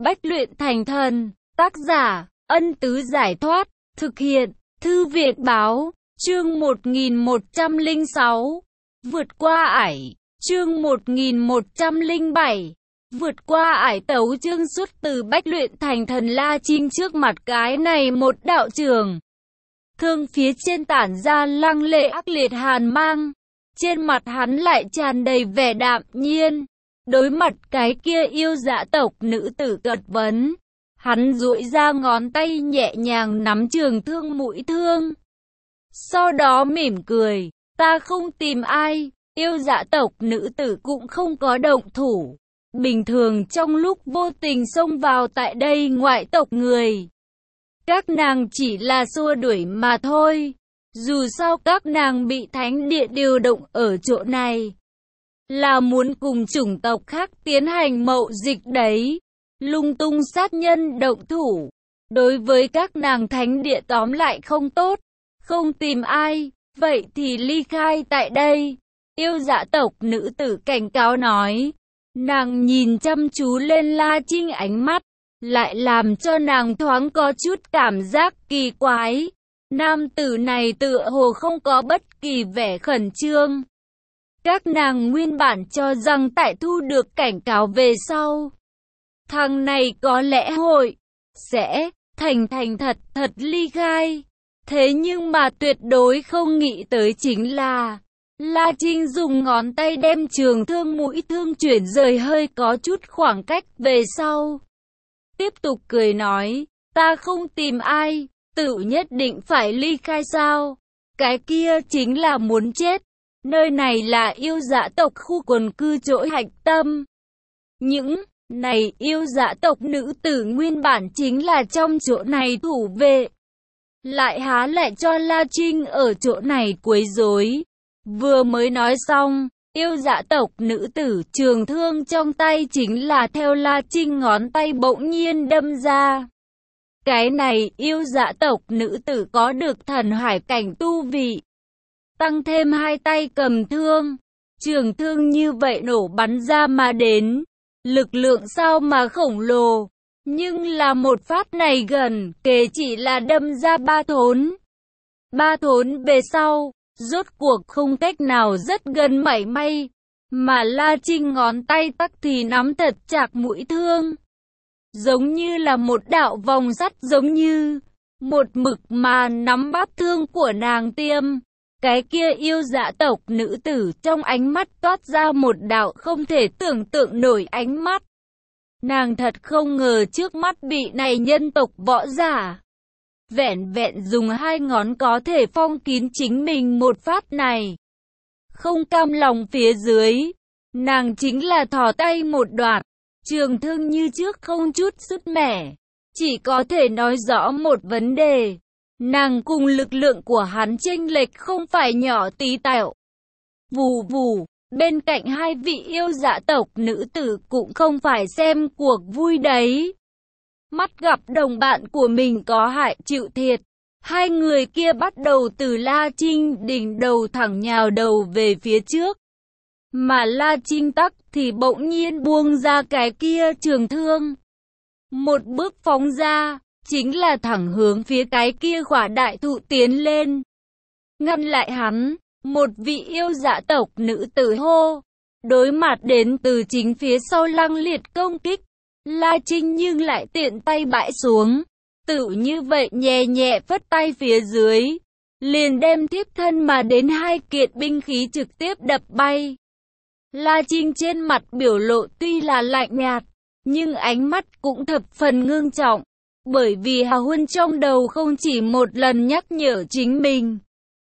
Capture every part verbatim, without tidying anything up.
Bách luyện thành thần. Tác giả, Ân Tứ Giải Thoát. Thực hiện, Thư viện Báo. Chương một nghìn một trăm lẻ sáu. Vượt qua ải. Chương một nghìn một trăm lẻ bảy. Vượt qua ải. Tấu chương xuất từ Bách luyện thành thần. La Trinh trước mặt cái này một đạo trường thương phía trên tản ra lăng lệ ác liệt hàn mang. Trên mặt hắn lại tràn đầy vẻ đạm nhiên. Đối mặt cái kia yêu dã tộc nữ tử cật vấn, hắn duỗi ra ngón tay nhẹ nhàng nắm trường thương mũi thương. Sau đó mỉm cười, ta không tìm ai. Yêu dã tộc nữ tử cũng không có động thủ. Bình thường trong lúc vô tình xông vào tại đây ngoại tộc người, các nàng chỉ là xua đuổi mà thôi. Dù sao các nàng bị thánh địa điều động ở chỗ này là muốn cùng chủng tộc khác tiến hành mậu dịch đấy. Lung tung sát nhân động thủ, đối với các nàng thánh địa tóm lại không tốt. Không tìm ai, vậy thì ly khai tại đây. Yêu dã tộc nữ tử cảnh cáo nói. Nàng nhìn chăm chú lên La Trinh, ánh mắt lại làm cho nàng thoáng có chút cảm giác kỳ quái. Nam tử này tựa hồ không có bất kỳ vẻ khẩn trương. Các nàng nguyên bản cho rằng tại thu được cảnh cáo về sau, thằng này có lẽ hội sẽ thành thành thật thật ly khai. Thế nhưng mà tuyệt đối không nghĩ tới chính là La Trinh dùng ngón tay đem trường thương mũi thương chuyển rời hơi có chút khoảng cách về sau. Tiếp tục cười nói, ta không tìm ai, tự nhất định phải ly khai sao? Cái kia chính là muốn chết. Nơi này là yêu dã tộc khu quần cư chỗ hạch tâm. Những này yêu dã tộc nữ tử nguyên bản chính là trong chỗ này thủ vệ. Lại há lại cho La Trinh ở chỗ này quấy rối. Vừa mới nói xong, yêu dã tộc nữ tử trường thương trong tay chính là theo La Trinh ngón tay bỗng nhiên đâm ra. Cái này yêu dã tộc nữ tử có được thần hải cảnh tu vị. Tăng thêm hai tay cầm thương, trường thương như vậy nổ bắn ra mà đến. Lực lượng sao mà khổng lồ. Nhưng là một phát này gần kề chỉ là đâm ra ba thốn. Ba thốn về sau, rốt cuộc không cách nào rất gần mảy may. Mà La Trinh ngón tay tắc thì nắm thật chặt mũi thương. Giống như là một đạo vòng sắt, giống như một mực mà nắm bắp thương của nàng tiêm. Cái kia yêu dã tộc nữ tử trong ánh mắt toát ra một đạo không thể tưởng tượng nổi ánh mắt. Nàng thật không ngờ trước mắt bị này nhân tộc võ giả vẹn vẹn dùng hai ngón có thể phong kín chính mình một phát này. Không cam lòng phía dưới, nàng chính là thò tay một đoạt, trường thương như trước không chút sứt mẻ. Chỉ có thể nói rõ một vấn đề, nàng cùng lực lượng của hắn chênh lệch không phải nhỏ tí tẹo. Vù vù, bên cạnh hai vị yêu dã tộc nữ tử cũng không phải xem cuộc vui đấy. Mắt gặp đồng bạn của mình có hại chịu thiệt, hai người kia bắt đầu từ La Trinh đỉnh đầu thẳng nhào đầu về phía trước. Mà La Trinh tắc thì bỗng nhiên buông ra cái kia trường thương. Một bước phóng ra, chính là thẳng hướng phía cái kia khỏa đại thụ tiến lên. Ngăn lại hắn, một vị yêu dã tộc nữ tử hô. Đối mặt đến từ chính phía sau lăng liệt công kích, La Trinh nhưng lại tiện tay bãi xuống. Tự như vậy nhẹ nhẹ phất tay phía dưới, liền đem tiếp thân mà đến hai kiện binh khí trực tiếp đập bay. La Trinh trên mặt biểu lộ tuy là lạnh nhạt, nhưng ánh mắt cũng thập phần ngưng trọng. Bởi vì Hà Huân trong đầu không chỉ một lần nhắc nhở chính mình.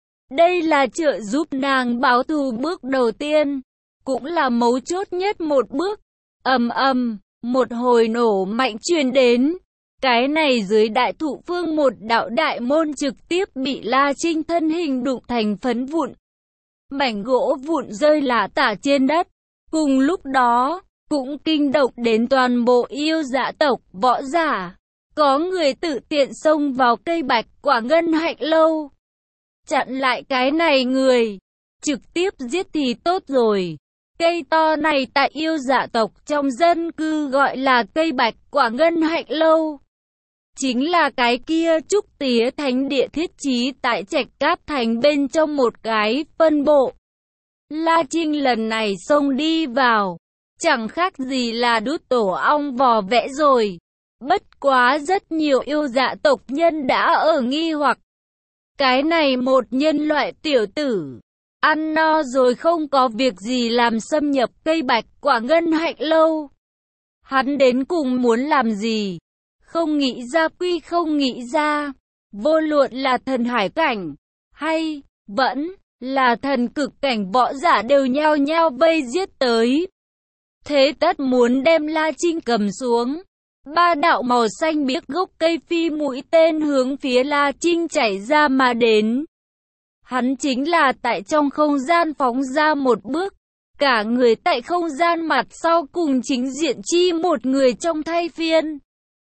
Đây là trợ giúp nàng báo thù bước đầu tiên, cũng là mấu chốt nhất một bước. Ầm ầm, một hồi nổ mạnh truyền đến. Cái này dưới đại thụ phương một đạo đại môn trực tiếp bị La Trinh thân hình đụng thành phấn vụn. Mảnh gỗ vụn rơi lả tả trên đất. Cùng lúc đó, cũng kinh động đến toàn bộ yêu dã tộc võ giả. Có người tự tiện xông vào cây bạch quả ngân hạnh lâu, chặn lại cái này người, trực tiếp giết thì tốt rồi. Cây to này tại yêu dạ tộc trong dân cư gọi là cây bạch quả ngân hạnh lâu. Chính là cái kia trúc tía thánh địa thiết trí tại Trạch Cát Thành bên trong một cái phân bộ. La Trinh lần này xông đi vào, chẳng khác gì là đút tổ ong vò vẽ rồi. Bất quá rất nhiều yêu dạ tộc nhân đã ở nghi hoặc. Cái này một nhân loại tiểu tử, ăn no rồi không có việc gì làm xâm nhập cây bạch quả ngân hạnh lâu. Hắn đến cùng muốn làm gì? Không nghĩ ra quy không nghĩ ra. Vô luận là thần hải cảnh, hay vẫn là thần cực cảnh võ giả đều nhao nhao vây giết tới. Thế tất muốn đem La Trinh cầm xuống. Ba đạo màu xanh biếc gốc cây phi mũi tên hướng phía La Trinh chảy ra mà đến. Hắn chính là tại trong không gian phóng ra một bước. Cả người tại không gian mặt sau cùng chính diện chi một người trong thay phiên.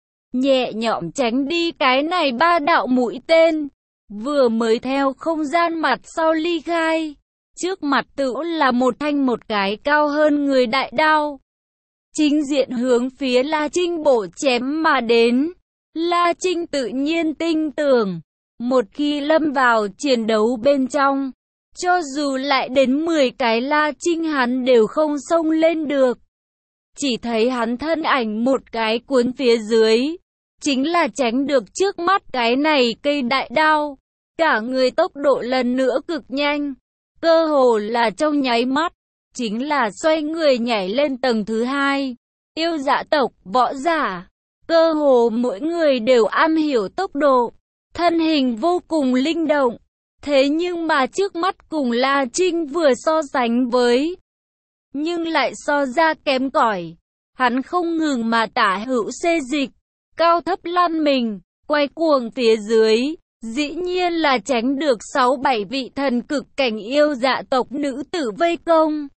Nhẹ nhõm tránh đi cái này ba đạo mũi tên. Vừa mới theo không gian mặt sau ly khai. Trước mặt tự là một thanh một cái cao hơn người đại đao. Chính diện hướng phía La Trinh bổ chém mà đến. La Trinh tự nhiên tin tưởng. Một khi lâm vào chiến đấu bên trong, cho dù lại đến mười cái La Trinh hắn đều không xông lên được. Chỉ thấy hắn thân ảnh một cái cuốn phía dưới. Chính là tránh được trước mắt cái này cây đại đao. Cả người tốc độ lần nữa cực nhanh. Cơ hồ là trong nháy mắt. Chính là xoay người nhảy lên tầng thứ hai. Yêu dạ tộc, võ giả. Cơ hồ mỗi người đều am hiểu tốc độ. Thân hình vô cùng linh động. Thế nhưng mà trước mắt cùng La Trinh vừa so sánh với. Nhưng lại so ra kém cỏi. Hắn không ngừng mà tả hữu xê dịch. Cao thấp lăn mình, quay cuồng phía dưới. Dĩ nhiên là tránh được sáu bảy vị thần cực cảnh yêu dạ tộc nữ tử vây công.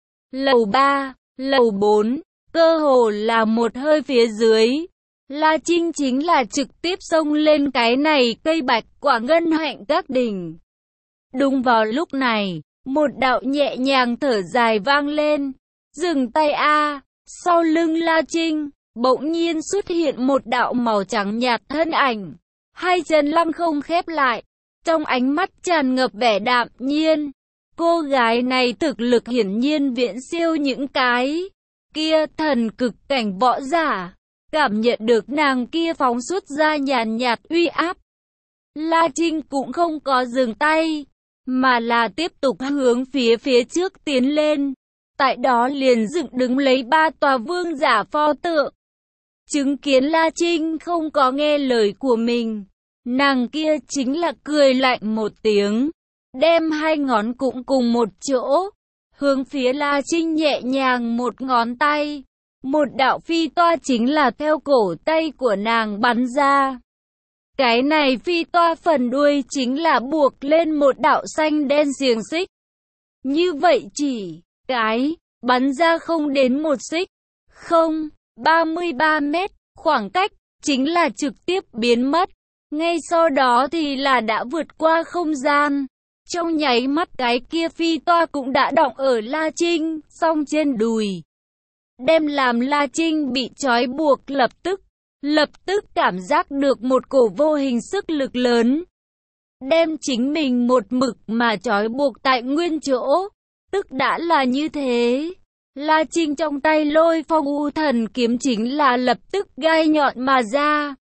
Lầu ba, lầu bốn, cơ hồ là một hơi phía dưới. La Trinh chính là trực tiếp xông lên cái này cây bạch quả ngân hạnh các đỉnh. Đúng vào lúc này, một đạo nhẹ nhàng thở dài vang lên. Dừng tay a. Sau lưng La Trinh, bỗng nhiên xuất hiện một đạo màu trắng nhạt thân ảnh. Hai chân lăng không khép lại, trong ánh mắt tràn ngập vẻ đạm nhiên. Cô gái này thực lực hiển nhiên viễn siêu những cái kia thần cực cảnh võ giả. Cảm nhận được nàng kia phóng xuất ra nhàn nhạt uy áp. La Trinh cũng không có dừng tay, mà là tiếp tục hướng phía phía trước tiến lên. Tại đó liền dựng đứng lấy ba tòa vương giả pho tượng. Chứng kiến La Trinh không có nghe lời của mình, nàng kia chính là cười lạnh một tiếng, đem hai ngón cũng cùng một chỗ, hướng phía La Trinh nhẹ nhàng một ngón tay. Một đạo phi toa chính là theo cổ tay của nàng bắn ra. Cái này phi toa phần đuôi chính là buộc lên một đạo xanh đen xiềng xích. Như vậy chỉ cái bắn ra không đến một xích, không, ba mươi ba mét, khoảng cách chính là trực tiếp biến mất. Ngay sau đó thì là đã vượt qua không gian. Trong nháy mắt cái kia phi toa cũng đã đọng ở La Trinh, song trên đùi. Đem làm La Trinh bị trói buộc lập tức, lập tức cảm giác được một cổ vô hình sức lực lớn. Đem chính mình một mực mà trói buộc tại nguyên chỗ, tức đã là như thế. La Trinh trong tay lôi phong u thần kiếm chính là lập tức gai nhọn mà ra.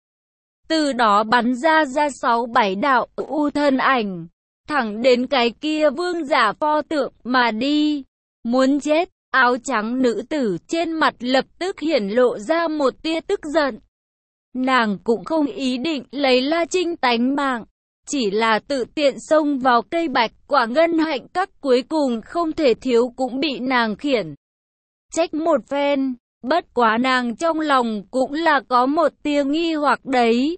Từ đó bắn ra ra sáu bảy đạo u thân ảnh, thẳng đến cái kia vương giả pho tượng mà đi. Muốn chết. Áo trắng nữ tử trên mặt lập tức hiển lộ ra một tia tức giận. Nàng cũng không ý định lấy La Trinh tánh mạng, chỉ là tự tiện xông vào cây bạch quả ngân hạnh các, cuối cùng không thể thiếu cũng bị nàng khiển trách một phen. Bất quá nàng trong lòng cũng là có một tia nghi hoặc đấy.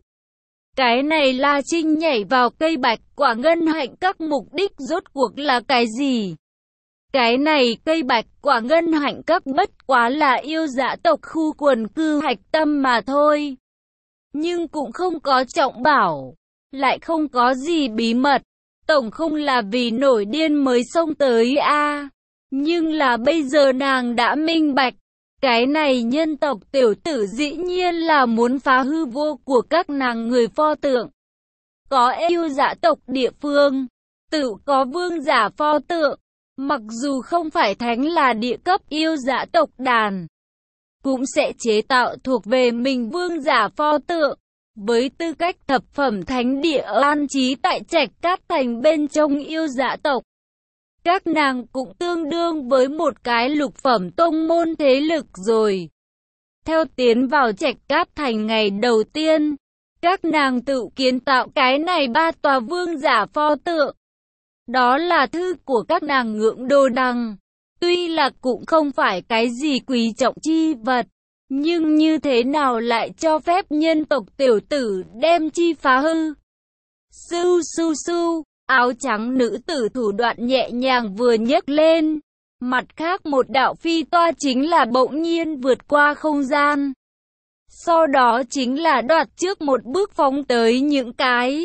Cái này La Trinh nhảy vào cây bạch quả ngân hạnh các mục đích rốt cuộc là cái gì? Cái này cây bạch quả ngân hạnh các bất quá là yêu dã tộc khu quần cư hạch tâm mà thôi. Nhưng cũng không có trọng bảo, lại không có gì bí mật. Tổng không là vì nổi điên mới xông tới a. Nhưng là bây giờ nàng đã minh bạch, cái này nhân tộc tiểu tử dĩ nhiên là muốn phá hư vô của các nàng người pho tượng. Có yêu dạ tộc địa phương, tự có vương giả pho tượng, mặc dù không phải thánh là địa cấp yêu dạ tộc đàn, cũng sẽ chế tạo thuộc về mình vương giả pho tượng, với tư cách thập phẩm thánh địa an trí tại Trạch Cát Thành bên trong yêu dạ tộc. Các nàng cũng tương đương với một cái lục phẩm tông môn thế lực rồi. Theo tiến vào Trạch Cát Thành ngày đầu tiên, các nàng tự kiến tạo cái này ba tòa vương giả pho tượng. Đó là thư của các nàng ngưỡng đồ đằng. Tuy là cũng không phải cái gì quý trọng chi vật, nhưng như thế nào lại cho phép nhân tộc tiểu tử đem chi phá hư. Su su su, áo trắng nữ tử thủ đoạn nhẹ nhàng vừa nhấc lên. Mặt khác một đạo phi toa chính là bỗng nhiên vượt qua không gian. Sau đó chính là đoạt trước một bước phóng tới những cái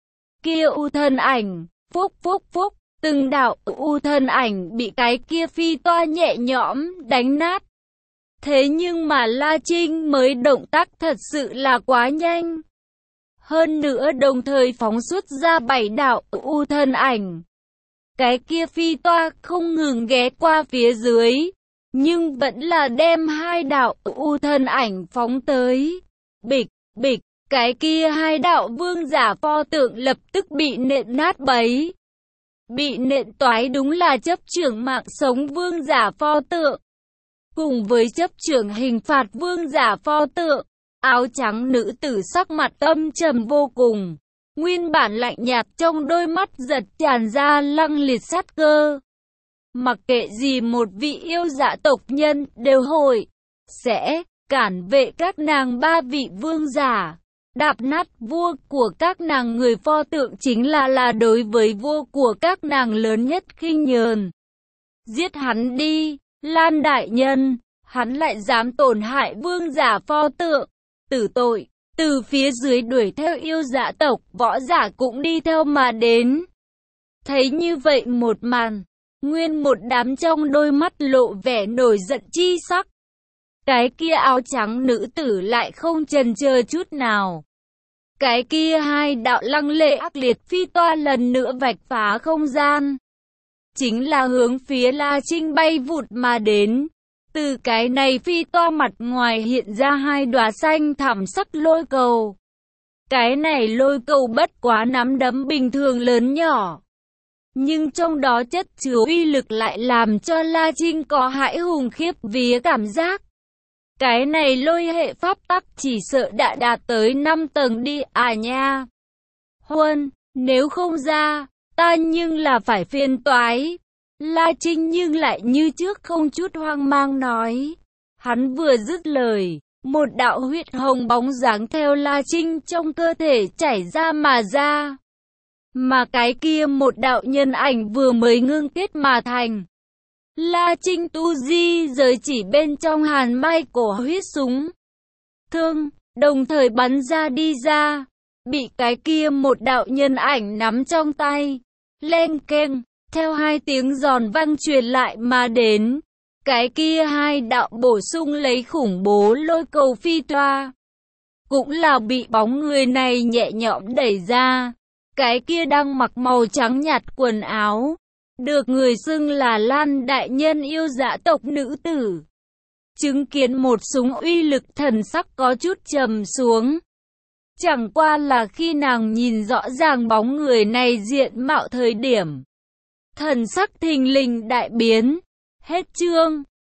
kia u thân ảnh, phúc phúc phúc, từng đạo u thân ảnh bị cái kia phi toa nhẹ nhõm đánh nát. Thế nhưng mà La Trinh mới động tác thật sự là quá nhanh. Hơn nữa đồng thời phóng xuất ra bảy đạo u thân ảnh. Cái kia phi toa không ngừng ghé qua phía dưới, nhưng vẫn là đem hai đạo u thân ảnh phóng tới. Bịch, bịch, cái kia hai đạo vương giả pho tượng lập tức bị nện nát bấy. Bị nện toái đúng là chấp trưởng mạng sống vương giả pho tượng. Cùng với chấp trưởng hình phạt vương giả pho tượng, áo trắng nữ tử sắc mặt âm trầm vô cùng. Nguyên bản lạnh nhạt trong đôi mắt giật tràn ra lăng liệt sát cơ. Mặc kệ gì một vị yêu dạ tộc nhân đều hội, sẽ cản vệ các nàng ba vị vương giả. Đạp nát vua của các nàng người pho tượng chính là là đối với vua của các nàng lớn nhất khinh nhờn. Giết hắn đi, Lan đại nhân, hắn lại dám tổn hại vương giả pho tượng, tử tội. Từ phía dưới đuổi theo yêu dạ tộc, võ giả cũng đi theo mà đến. Thấy như vậy một màn, nguyên một đám trong đôi mắt lộ vẻ nổi giận chi sắc. Cái kia áo trắng nữ tử lại không chần chờ chút nào. Cái kia hai đạo lăng lệ ác liệt phi toa lần nữa vạch phá không gian. Chính là hướng phía La Trinh bay vụt mà đến. Từ cái này phi toa mặt ngoài hiện ra hai đóa xanh thẳm sắc lôi cầu. Cái này lôi cầu bất quá nắm đấm bình thường lớn nhỏ. Nhưng trong đó chất chứa uy lực lại làm cho La Trinh có hãi hùng khiếp vía cảm giác. Cái này lôi hệ pháp tắc chỉ sợ đã đạt tới năm tầng đi à nha. Huân, nếu không ra, ta nhưng là phải phiền toái. La Trinh nhưng lại như trước không chút hoang mang nói. Hắn vừa dứt lời, một đạo huyết hồng bóng dáng theo La Trinh trong cơ thể chảy ra mà ra. Mà cái kia một đạo nhân ảnh vừa mới ngưng kết mà thành. La Trinh tu di giới chỉ bên trong hàn mai cổ huyết súng. Thương, đồng thời bắn ra đi ra. Bị cái kia một đạo nhân ảnh nắm trong tay. Len keng. Theo hai tiếng giòn vang truyền lại mà đến, cái kia hai đạo bổ sung lấy khủng bố lôi cầu phi toa. Cũng là bị bóng người này nhẹ nhõm đẩy ra. Cái kia đang mặc màu trắng nhạt quần áo, được người xưng là Lan đại nhân yêu dạ tộc nữ tử. Chứng kiến một súng uy lực thần sắc có chút trầm xuống. Chẳng qua là khi nàng nhìn rõ ràng bóng người này diện mạo thời điểm. Thần sắc thình lình đại biến. Hết chương.